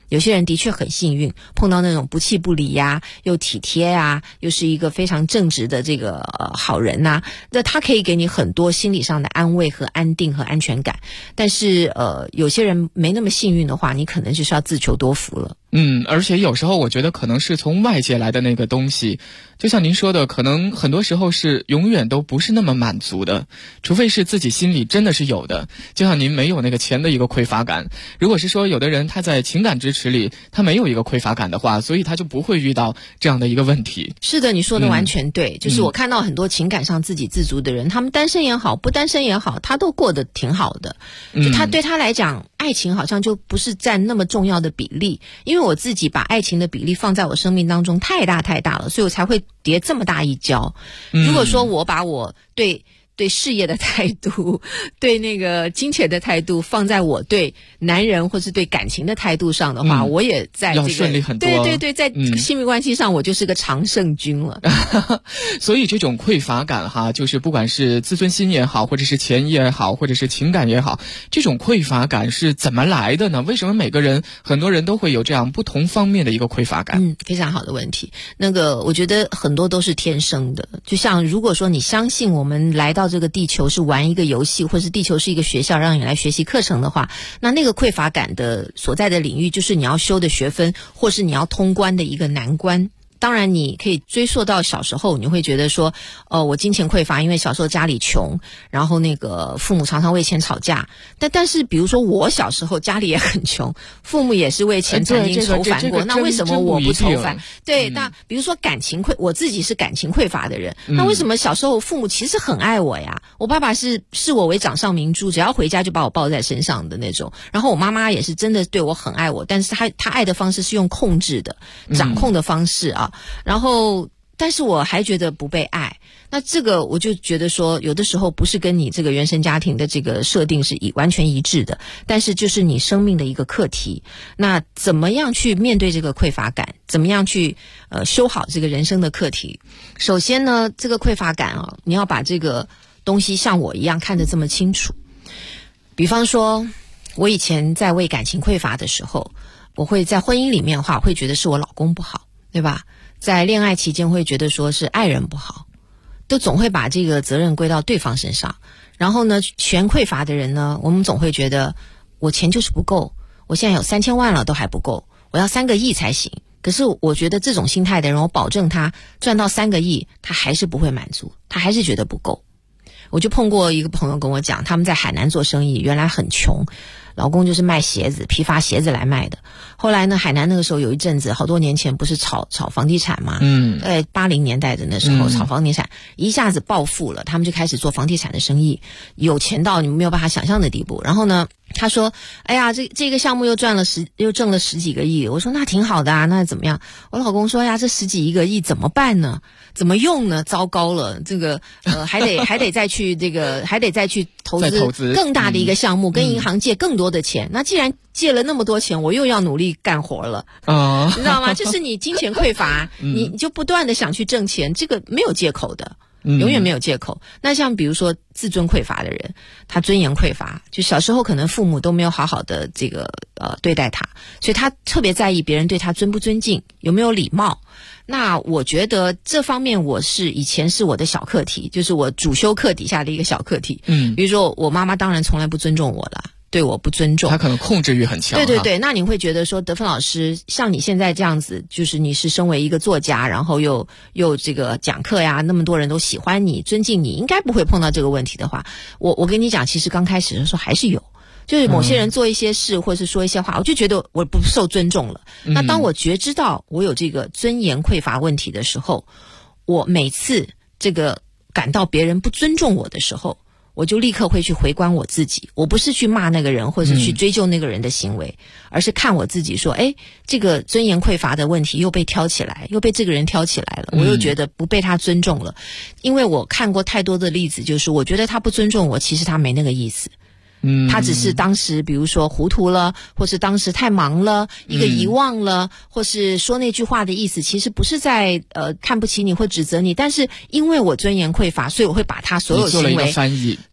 有些人的确很幸运，碰到那种不弃不离呀，又体贴呀，又是一个非常正直的这个好人呐，那他可以给你很多心理上的安慰和安定和安全感。但是有些人没那么幸运的话，你可能就是要自求多福了。 而且有时候我觉得可能是从外界来的那个东西，就像您说的，可能很多时候是永远都不是那么满足的，除非是自己心里真的是有的。就像您没有那个钱的一个匮乏感，如果是说有的人他在情感支持里他没有一个匮乏感的话，所以他就不会遇到这样的一个问题。 是的，你说的完全对，就是我看到很多情感上自给自足的人，他们单身也好，不单身也好，他都过得挺好的。就他对他来讲，爱情好像就不是占那么重要的比例，因为我自己把爱情的比例放在我生命当中太大了，所以我才会跌这么大一跤。如果说我把我对事业的态度，对那个金钱的态度放在我对男人或是对感情的态度上的话，我也在这个要顺利很多。 对，在亲密关系上我就是个常胜军了。 所以这种匮乏感哈，就是不管是自尊心也好，或者是钱也好，或者是情感也好，这种匮乏感是怎么来的呢？为什么很多人都会有这样不同方面的一个匮乏感？ 非常好的问题。那个我觉得很多都是天生的，就像如果说你相信我们来到这个地球是玩一个游戏，或是地球是一个学校让你来学习课程的话，那个匮乏感的所在的领域就是你要修的学分，或是你要通关的一个难关。当然你可以追溯到小时候，你会觉得说我金钱匮乏，因为小时候家里穷，然后那个父母常常为钱吵架。但是比如说我小时候家里也很穷，父母也是为钱曾经愁烦过，那为什么我不愁烦？对，那比如说我自己是感情匮乏的人，那为什么小时候父母其实很爱我呀？我爸爸视我为掌上明珠，只要回家就把我抱在身上的那种。然后我妈妈也是真的对我很爱我，但是她爱的方式是用控制的、掌控的方式啊。然后但是我还觉得不被爱，那这个我就觉得说有的时候不是跟你这个原生家庭的这个设定是完全一致的，但是就是你生命的一个课题。那怎么样去面对这个匮乏感，怎么样去修好这个人生的课题？首先呢，这个匮乏感你要把这个东西像我一样看得这么清楚。比方说我以前在为感情匮乏的时候，我会在婚姻里面的话会觉得是我老公不好，对吧？在恋爱期间会觉得说是爱人不好，都总会把这个责任归到对方身上。然后呢，全匮乏的人呢，我们总会觉得我钱就是不够，我现在有3000万了都还不够，我要3个亿才行。可是我觉得这种心态的人，我保证他赚到3个亿他还是不会满足，他还是觉得不够。我就碰过一个朋友跟我讲，他们在海南做生意，原来很穷，老公就是卖鞋子，批发鞋子来卖的。后来呢，海南那个时候有一阵子，好多年前不是炒房地产嘛，在80年代的那时候炒房地产，一下子暴富了，他们就开始做房地产的生意，有钱到你们没有办法想象的地步。然后呢，他说哎呀，这个项目又挣了10几个亿。我说那挺好的啊，那怎么样？我老公说呀，这10几个亿怎么办呢？怎么用呢？糟糕了，这个还得再去投资更大的一个项目，跟银行借更多的钱。那既然借了那么多钱，我又要努力干活了你知道吗？就是你金钱匮乏你就不断的想去挣钱，这个没有借口的，永远没有借口。那像比如说自尊匮乏的人，他尊严匮乏，就小时候可能父母都没有好好的这个对待他，所以他特别在意别人对他尊不尊敬，有没有礼貌。那我觉得这方面以前是我的小课题，就是我主修课底下的一个小课题。比如说我妈妈当然从来不尊重我了，对我不尊重， 他可能控制欲很强。 对，那你会觉得说德芬老师像你现在这样子，就是你是身为一个作家，然后又这个讲课呀，那么多人都喜欢你尊敬你，应该不会碰到这个问题的话，我跟你讲，其实刚开始的时候还是有，就是某些人做一些事或是说一些话，我就觉得我不受尊重了。那当我觉知到我有这个尊严匮乏问题的时候，我每次这个感到别人不尊重我的时候，我就立刻会去回观我自己。我不是去骂那个人或者去追究那个人的行为，而是看我自己说，这个尊严匮乏的问题又被挑起来，又被这个人挑起来了，我又觉得不被他尊重了。因为我看过太多的例子，就是我觉得他不尊重我，其实他没那个意思。他只是当时比如说糊涂了，或是当时太忙了，一个遗忘了，或是说那句话的意思其实不是在看不起你或指责你，但是因为我尊严匮乏，所以我会把他所有行为你做了一个翻译。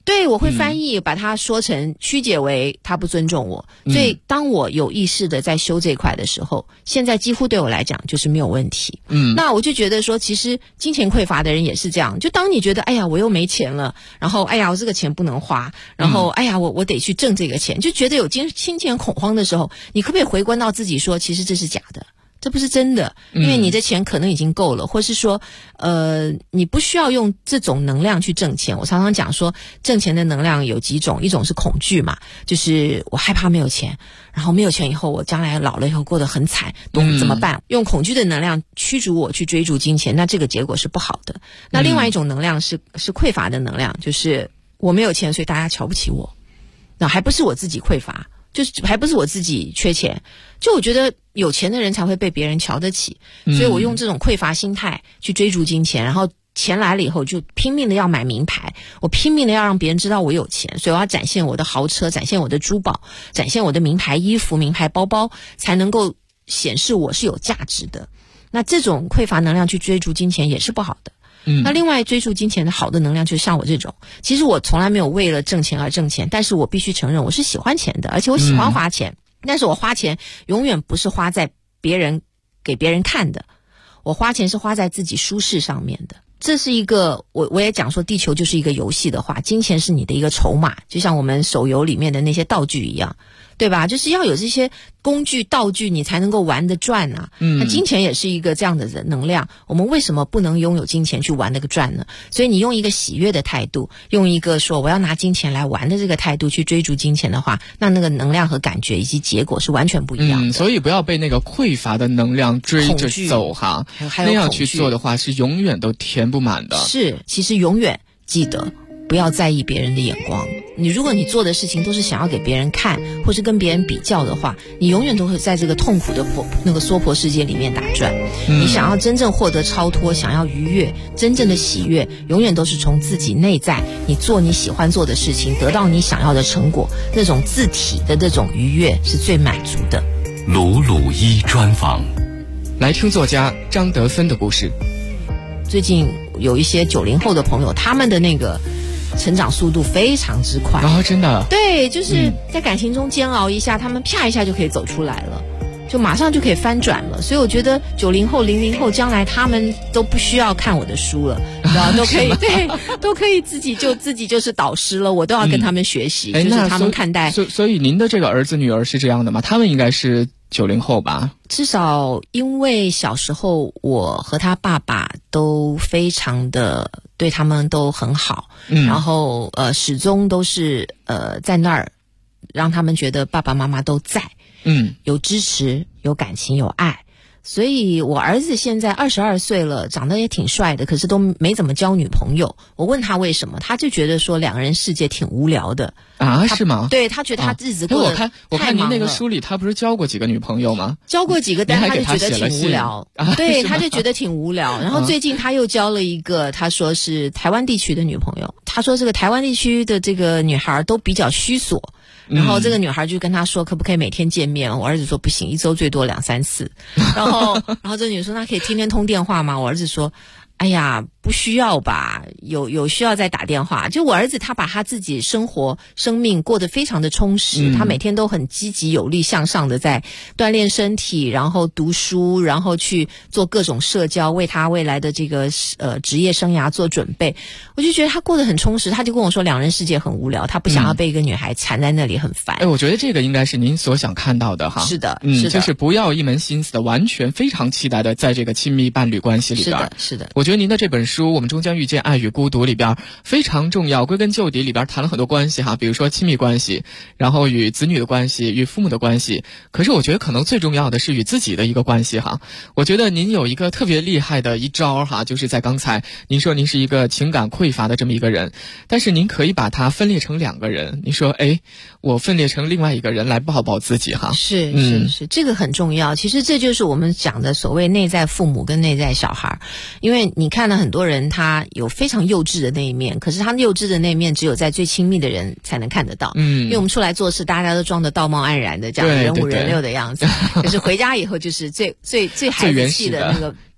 对，我会翻译，把它说成曲解为他不尊重我。所以当我有意识的在修这块的时候，现在几乎对我来讲就是没有问题。那我就觉得说，其实金钱匮乏的人也是这样。就当你觉得哎呀我又没钱了，然后哎呀我这个钱不能花，然后哎呀我得去挣这个钱，就觉得有金钱恐慌的时候，你可不可以回观到自己说，其实这是假的。这不是真的，因为你的钱可能已经够了，或是说，你不需要用这种能量去挣钱。我常常讲说，挣钱的能量有几种，一种是恐惧嘛，就是我害怕没有钱，然后没有钱以后，我将来老了以后过得很惨，怎么办？用恐惧的能量驱逐我去追逐金钱，那这个结果是不好的。那另外一种能量是匮乏的能量，就是我没有钱，所以大家瞧不起我，那还不是我自己匮乏。就是还不是我自己缺钱，就我觉得有钱的人才会被别人瞧得起，所以我用这种匮乏心态去追逐金钱，然后钱来了以后就拼命的要买名牌，我拼命的要让别人知道我有钱，所以我要展现我的豪车，展现我的珠宝，展现我的名牌衣服、名牌包包，才能够显示我是有价值的。那这种匮乏能量去追逐金钱也是不好的。那另外追逐金钱的好的能量就是像我这种，其实我从来没有为了挣钱而挣钱，但是我必须承认我是喜欢钱的，而且我喜欢花钱，但是我花钱永远不是花在给别人看的，我花钱是花在自己舒适上面的。这是一个我也讲说，地球就是一个游戏的话，金钱是你的一个筹码，就像我们手游里面的那些道具一样，对吧？就是要有这些工具道具，你才能够玩得转啊。那金钱也是一个这样的能量，我们为什么不能拥有金钱去玩那个转呢？所以你用一个喜悦的态度，用一个说我要拿金钱来玩的这个态度去追逐金钱的话，那个能量和感觉以及结果是完全不一样的。 所以不要被那个匮乏的能量追着走哈，那样去做的话是永远都填不满的。 是，其实永远记得不要在意别人的眼光。如果你做的事情都是想要给别人看，或是跟别人比较的话，你永远都会在这个痛苦的那个娑婆世界里面打转。你想要真正获得超脱，想要愉悦，真正的喜悦，永远都是从自己内在，你做你喜欢做的事情，得到你想要的成果，那种自体的这种愉悦是最满足的。 鲁鲁一专访， 来听作家张德芬的故事。 最近有一些90后的朋友，他们的那个成长速度非常之快。 真的？ 对，就是在感情中煎熬一下，他们啪一下就可以走出来了，就马上就可以翻转了。所以我觉得90后、00后将来他们都不需要看我的书了，你知道都可以对，都可以自己就是导师了，我都要跟他们学习，就是他们看待。 所以您的这个儿子女儿是这样的吗？他们应该是90后吧？ 至少因为小时候我和他爸爸都非常的对他们都很好，然后始终都是在那儿让他们觉得爸爸妈妈都在，有支持，有感情，有爱。所以我儿子现在22岁了，长得也挺帅的，可是都没怎么交女朋友。我问他为什么，他就觉得说两个人世界挺无聊的啊？是吗？ 对，他觉得他日子过得我看您那个书里，他不是交过几个女朋友吗？ 交过几个，但他就觉得挺无聊。对，他就觉得挺无聊。然后最近他又交了一个，他说是台湾地区的女朋友。他说这个台湾地区的这个女孩都比较虚索。然后这个女孩就跟他说可不可以每天见面，我儿子说不行，一周最多2-3次。然后这女说那可以天天通电话吗？我儿子说哎呀不需要吧，有需要再打电话。就我儿子他把他自己生命过得非常的充实，他每天都很积极有力向上的在锻炼身体，然后读书，然后去做各种社交，为他未来的这个职业生涯做准备。我就觉得他过得很充实，他就跟我说两人世界很无聊，他不想要被一个女孩缠在那里很烦。 我觉得这个应该是您所想看到的哈。 是的， 就是不要一门心思的，完全非常期待的在这个亲密伴侣关系里边。 是的。 我觉得您的这本书《我们终将遇见爱与孤独》里边非常重要，归根究底里边谈了很多关系哈，比如说亲密关系，然后与子女的关系，与父母的关系。可是我觉得可能最重要的是与自己的一个关系哈。我觉得您有一个特别厉害的一招哈，就是在刚才您说您是一个情感匮乏的这么一个人，但是您可以把它分裂成2个人。你说我分裂成另外一个人来抱抱自己哈。 是，这个很重要。其实这就是我们讲的所谓内在父母跟内在小孩。因为你看了很多人他有非常幼稚的那一面，可是他幼稚的那一面只有在最亲密的人才能看得到。因为我们出来做事大家都装得道貌岸然的，这样人五人六的样子。可是回家以后就是最孩子气的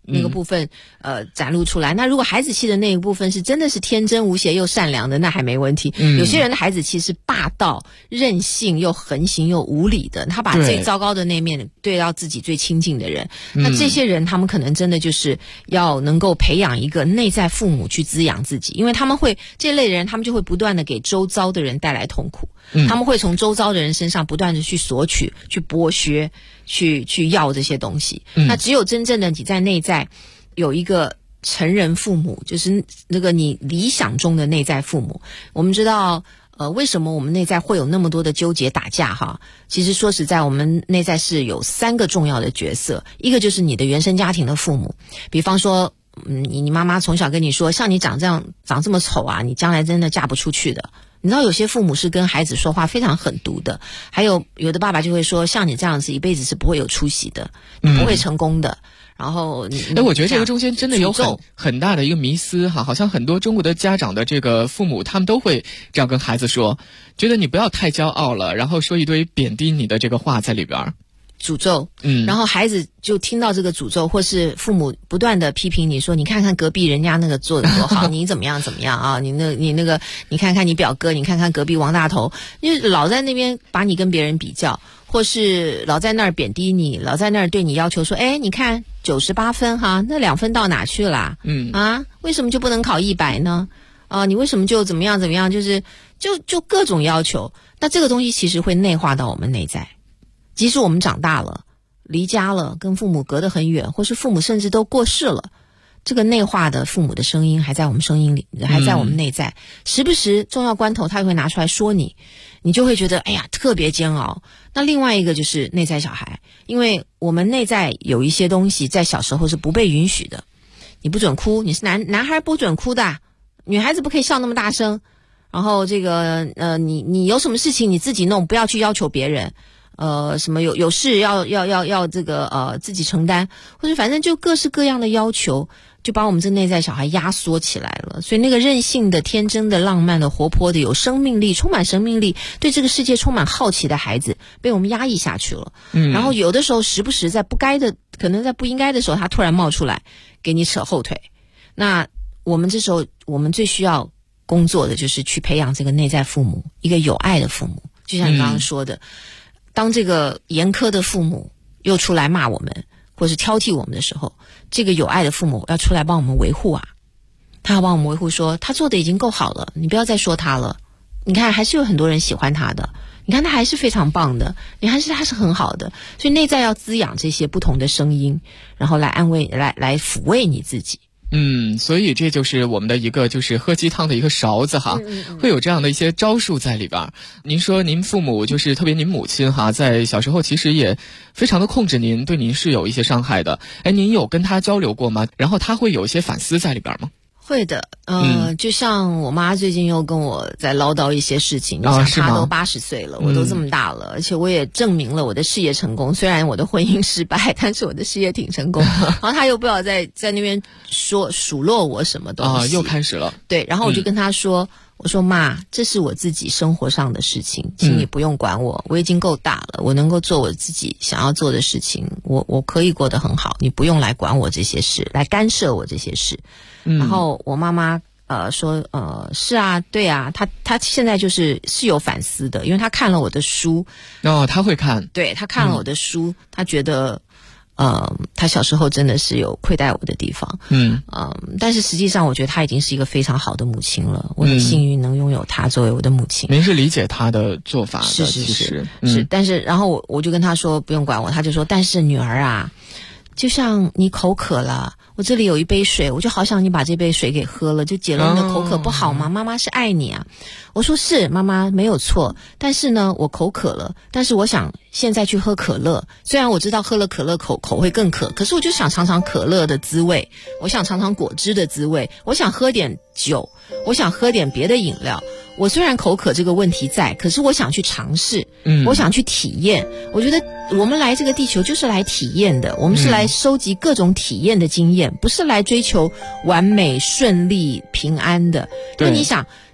那个部分展露出来。那如果孩子气的那一部分是真的是天真无邪又善良的，那还没问题。有些人的孩子气是霸道、任性又横行又无理的，他把最糟糕的那面对到自己最亲近的人。那这些人他们可能真的就是要能够培养一个内在父母去滋养自己，因为他们会这类人，他们就会不断的给周遭的人带来痛苦。他们会从周遭的人身上不断的去索取、去剥削、去要这些东西。那只有真正的你在内在有一个成人父母，就是那个你理想中的内在父母。我们知道为什么我们内在会有那么多的纠结打架哈？其实说实在，我们内在是有3个重要的角色，一个就是你的原生家庭的父母，比方说你妈妈从小跟你说，像你长这么丑啊，你将来真的嫁不出去的。你知道有些父母是跟孩子说话非常狠毒的，还有的爸爸就会说，像你这样子一辈子是不会有出息的，你不会成功的。然后我觉得这个中间真的有很大的一个迷思哈，好像很多中国的家长的这个父母，他们都会这样跟孩子说，觉得你不要太骄傲了，然后说一堆贬低你的这个话在里边。 诅咒，然后孩子就听到这个诅咒，或是父母不断的批评你说，你看看隔壁人家那个做的多好，你怎么样啊？你那个，你看看你表哥，你看看隔壁王大头，因为老在那边把你跟别人比较，或是老在那儿贬低你，老在那儿对你要求说，你看98分哈，那2分到哪去了？为什么就不能考100呢？你为什么就怎么样？就是就各种要求。那这个东西其实会内化到我们内在。即使我们长大了，离家了，跟父母隔得很远，或是父母甚至都过世了，这个内化的父母的声音还在我们声音里，还在我们内在。时不时重要关头他会拿出来说你就会觉得特别煎熬。那另外一个就是内在小孩，因为我们内在有一些东西在小时候是不被允许的，你不准哭，你是男孩不准哭的，女孩子不可以笑那么大声，然后这个你有什么事情你自己弄，不要去要求别人。什么有事要这个自己承担，或者反正就各式各样的要求，就把我们这内在小孩压缩起来了。所以那个任性的、天真的、浪漫的、活泼的、有生命力、充满生命力、对这个世界充满好奇的孩子，被我们压抑下去了。然后有的时候时不时在可能在不应该的时候，他突然冒出来给你扯后腿。那我们这时候我们最需要工作的就是去培养这个内在父母，一个有爱的父母。就像你刚刚说的。当这个严苛的父母又出来骂我们或是挑剔我们的时候，这个有爱的父母要出来帮我们维护啊，他要帮我们维护，说他做的已经够好了，你不要再说他了，你看还是有很多人喜欢他的，你看他还是非常棒的，他是很好的。所以内在要滋养这些不同的声音，然后来安慰来抚慰你自己。 所以这就是我们的一个就是喝鸡汤的一个勺子哈，会有这样的一些招数在里边。您说您父母就是特别您母亲哈，在小时候其实也非常的控制您，对您是有一些伤害的。您有跟他交流过吗？然后他会有一些反思在里边吗？ 会的，就像我妈最近又跟我在唠叨一些事情，你想她都80岁了，我都这么大了，而且我也证明了我的事业成功，虽然我的婚姻失败，但是我的事业挺成功。然后她又不知道在那边数落我什么东西， 又开始了。 对，然后我就跟她说，我说妈，这是我自己生活上的事情，请你不用管我，我已经够大了，我能够做我自己想要做的事情，我可以过得很好，你不用来管我这些事，来干涉我这些事。然后我妈妈说是啊，对啊，她现在是有反思的，因为她看了我的书。 她会看。 对，她看了我的书，她觉得她小时候真的是有亏待我的地方。但是实际上我觉得她已经是一个非常好的母亲了，我很幸运能拥有她作为我的母亲。 您是理解她的做法的。 是，但是然后我就跟她说不用管我，她就说但是女儿啊，就像你口渴了，我这里有一杯水，我就好想你把这杯水给喝了，就解了你的口渴，不好吗？妈妈是爱你啊。我说是，妈妈没有错，但是呢我口渴了，但是我想现在去喝可乐，虽然我知道喝了可乐口会更渴，可是我就想尝尝可乐的滋味，我想尝尝果汁的滋味，我想喝点酒，我想喝点别的饮料。我虽然口渴这个问题在，可是我想去尝试，我想去体验。我觉得我们来这个地球就是来体验的，我们是来收集各种体验的经验，不是来追求完美、顺利、平安的。因为你想，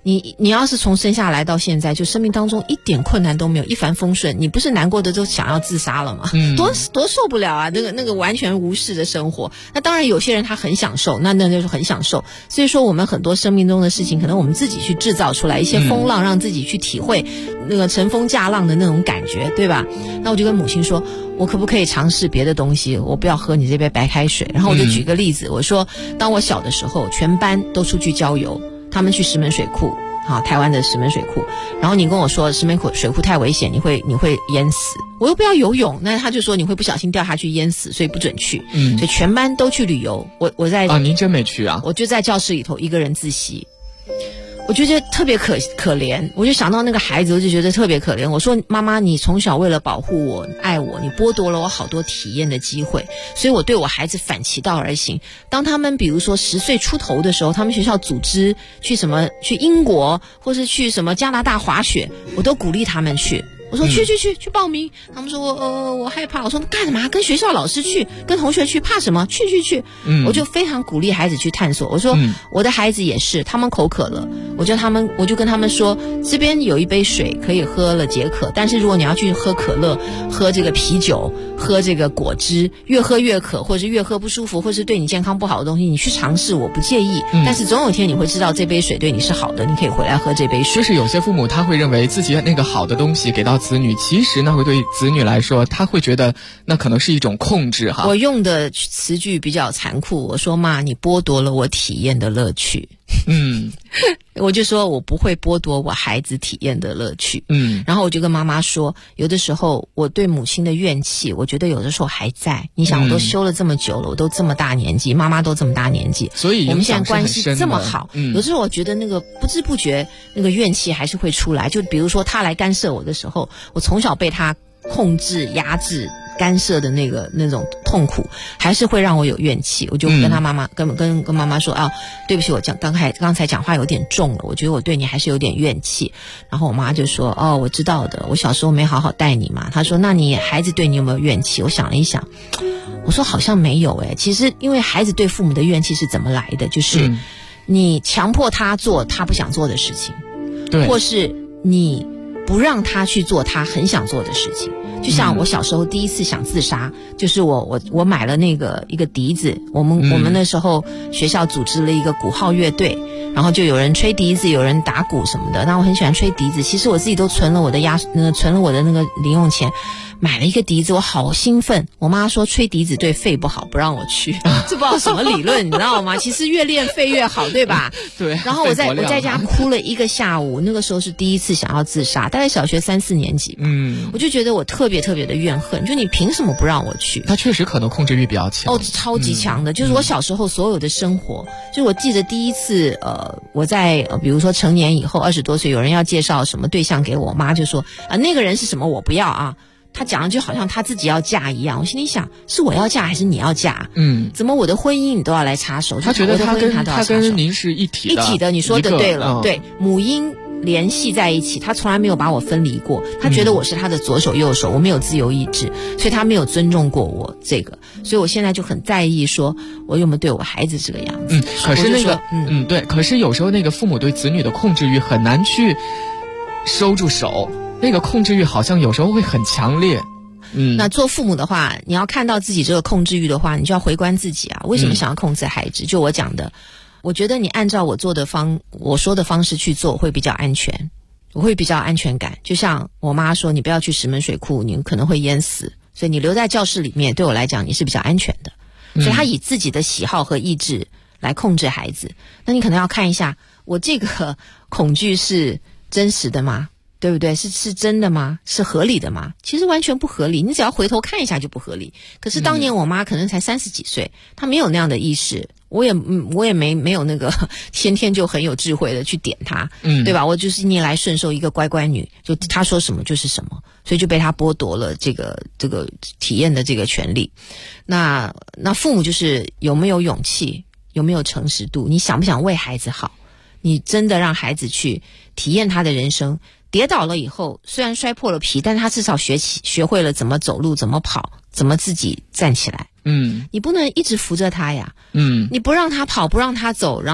你要是从生下来到现在，就生命当中一点困难都没有，一帆风顺，你不是难过的都想要自杀了吗？多受不了啊！那个完全无视的生活。那当然有些人他很享受，那就是很享受。所以说我们很多生命中的事情，可能我们自己去制造出来一些风浪，让自己去体会那个乘风驾浪的那种感觉，对吧？那我就跟母亲说，我可不可以尝试别的东西？我不要喝你这杯白开水。然后我就举个例子，我说当我小的时候，全班都出去郊游，他们去石门水库，台湾的石门水库，然后你跟我说石门水库太危险，你会淹死，我又不要游泳，那他就说你会不小心掉下去淹死，所以不准去。所以全班都去旅游，我在您真没去啊？ 我就在教室里头一个人自习。我就觉得特别可怜，我就想到那个孩子，我就觉得特别可怜。我说妈妈，你从小为了保护我、爱我，你剥夺了我好多体验的机会，所以我对我孩子反其道而行。当他们比如说10岁出头的时候，他们学校组织去英国或是去什么加拿大滑雪，我都鼓励他们去。我说去报名，他们说我害怕。我说干什么？跟学校老师去，跟同学去，怕什么？去。我就非常鼓励孩子去探索。我说我的孩子也是，他们口渴了，我就跟他们说，这边有一杯水可以喝了解渴，但是如果你要去喝可乐、喝这个啤酒、喝这个果汁，越喝越渴，或者是越喝不舒服，或是对你健康不好的东西，你去尝试我不介意。但是总有一天你会知道这杯水对你是好的，你可以回来喝这杯水。 就是有些父母他会认为自己那个好的东西给到子女，其实那会对子女来说，他会觉得那可能是一种控制哈。 我用的词句比较残酷，我说妈，你剥夺了我体验的乐趣。我就说我不会剥夺我孩子体验的乐趣。然后我就跟妈妈说，有的时候我对母亲的怨气，我觉得有的时候还在。你想，我都修了这么久了，我都这么大年纪，妈妈都这么大年纪， 所以我们现在关系这么好，有的时候我觉得那个不知不觉那个怨气还是会出来。就比如说他来干涉我的时候，我从小被他控制、压制、干涉的那种痛苦，还是会让我有怨气。我就跟他妈妈跟妈妈说啊，对不起，我刚才讲话有点重了，我觉得我对你还是有点怨气。然后我妈就说，哦，我知道的，我小时候没好好带你嘛。她说，那你孩子对你有没有怨气？我想了一想，我说好像没有其实因为孩子对父母的怨气是怎么来的，就是你强迫他做他不想做的事情，对，或是你不让他去做他很想做的事情。就像我小时候第一次想自杀，就是我买了一个笛子，我们那时候学校组织了一个鼓号乐队，然后就有人吹笛子，有人打鼓什么的。那我很喜欢吹笛子，其实我自己都存了我的那个零用钱，买了一个笛子，我好兴奋。我妈说吹笛子对肺不好，不让我去，这不知道什么理论，你知道吗？其实越练肺越好，对吧？对。然后我在家哭了一个下午，那个时候是第一次想要自杀，大概小学3、4年级吧。我就觉得我特别的怨恨，就你凭什么不让我去？ 他确实可能控制欲比较强。 超级强的。就是我小时候所有的生活，就我记得第一次我在比如说成年以后20多岁，有人要介绍什么对象给我妈，就说那个人是什么我不要啊。他讲的就好像他自己要嫁一样，我心里想，是我要嫁还是你要嫁？怎么我的婚姻你都要来插手？ 他觉得他跟您是一体的，你说的对了，对，母婴联系在一起，他从来没有把我分离过。他觉得我是他的左手右手，我没有自由意志，所以他没有尊重过我这个。所以我现在就很在意，说我有没有对我孩子这个样子。 可是对，可是有时候那个父母对子女的控制欲很难去收住手。那个控制欲好像有时候会很强烈。 那做父母的话，你要看到自己这个控制欲的话，你就要回观自己啊，为什么想要控制孩子？就我讲的，我觉得你按照我说的方式去做会比较安全，我会比较安全感。就像我妈说，你不要去石门水库，你可能会淹死，所以你留在教室里面，对我来讲你是比较安全的。所以他以自己的喜好和意志来控制孩子，那你可能要看一下，我这个恐惧是真实的吗？对不对？是真的吗？是合理的吗？其实完全不合理，你只要回头看一下就不合理。可是当年我妈可能才30几岁，她没有那样的意识，我也没有那个天天就很有智慧的去点她，对吧？我就是逆来顺受一个乖乖女，就她说什么就是什么，所以就被她剥夺了这个体验的这个权利。那父母就是有没有勇气，有没有诚实度，你想不想为孩子好？你真的让孩子去体验他的人生。跌倒了以后，虽然摔破了皮，但是他至少学会了怎么走路，怎么跑，怎么自己站起来。你不能一直扶着他呀。你不让他跑，不让他走，然后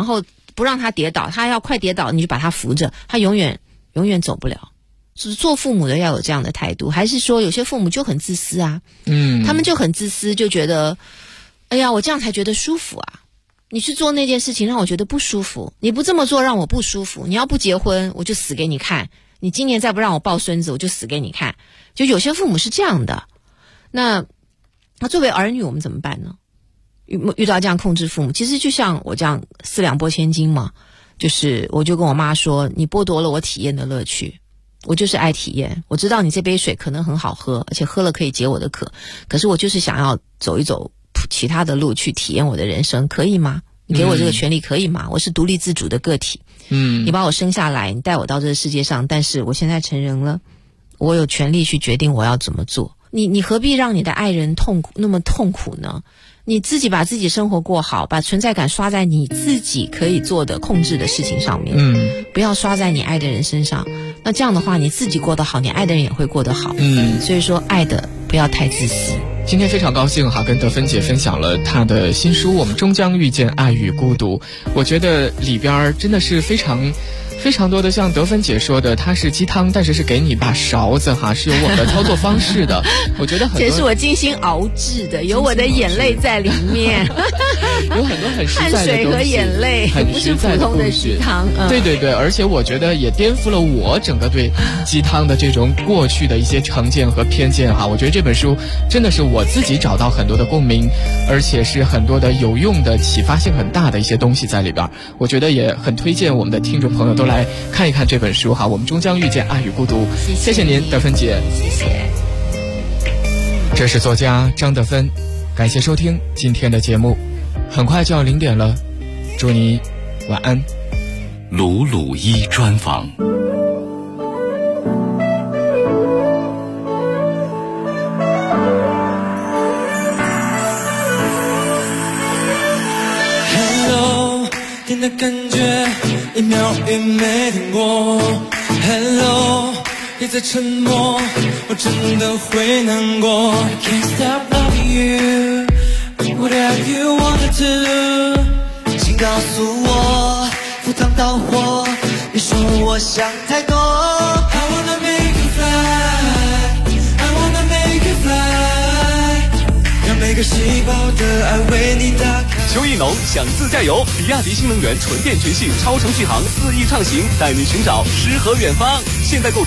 不让他跌倒，他要快跌倒你就把他扶着，他永远走不了。做父母的要有这样的态度，还是说有些父母就很自私啊？他们就很自私，就觉得，哎呀，我这样才觉得舒服啊！你去做那件事情让我觉得不舒服，你不这么做让我不舒服，你要不结婚我就死给你看，你今年再不让我抱孙子我就死给你看。就有些父母是这样的，那作为儿女我们怎么办呢？遇到这样控制父母，其实就像我这样4两拨千斤嘛，就是我就跟我妈说，你剥夺了我体验的乐趣。我就是爱体验，我知道你这杯水可能很好喝，而且喝了可以解我的渴，可是我就是想要走一走其他的路去体验我的人生，可以吗？你给我这个权利可以吗？我是独立自主的个体，你把我生下来，你带我到这个世界上，但是我现在成人了，我有权利去决定我要怎么做。你何必让你的爱人那么痛苦呢？你自己把自己生活过好，把存在感刷在你自己可以做的控制的事情上面，不要刷在你爱的人身上。那这样的话你自己过得好，你爱的人也会过得好。所以说爱的不要太自私。 今天非常高兴跟德芬姐分享了她的新书《我们终将遇见爱与孤独》。我觉得里边真的是非常多的，像德芬姐说的，它是鸡汤，但是给你把勺子是有我们的操作方式的。我觉得很多这是我精心熬制的，有我的眼泪在里面， 有很多很实在的东西，汗水和眼泪， 很实在的不是普通的鸡汤。 对，而且我觉得也颠覆了我整个对鸡汤的这种过去的一些成见和偏见我觉得这本书真的是我自己找到很多的共鸣，而且是很多的有用的启发性很大的一些东西在里边。我觉得也很推荐我们的听众朋友都来看一看这本书我们终将遇见爱与孤独。谢谢您，德芬姐。 谢谢。 这是作家张德芬，感谢收听今天的节目，很快就要0点了，祝你晚安。 鲁鲁一专访。 的感觉1秒也没停过 Hello 别再沉默我真的会难过 I can't stop loving you Whatever you wanna do 请告诉我赴汤蹈火别说我想太多 I wanna make you fly I wanna make you fly 让每个细胞的爱为你打开邱意浓想自驾游，比亚迪新能源纯电全系超程续航4E畅行，带你寻找诗和远方。现在购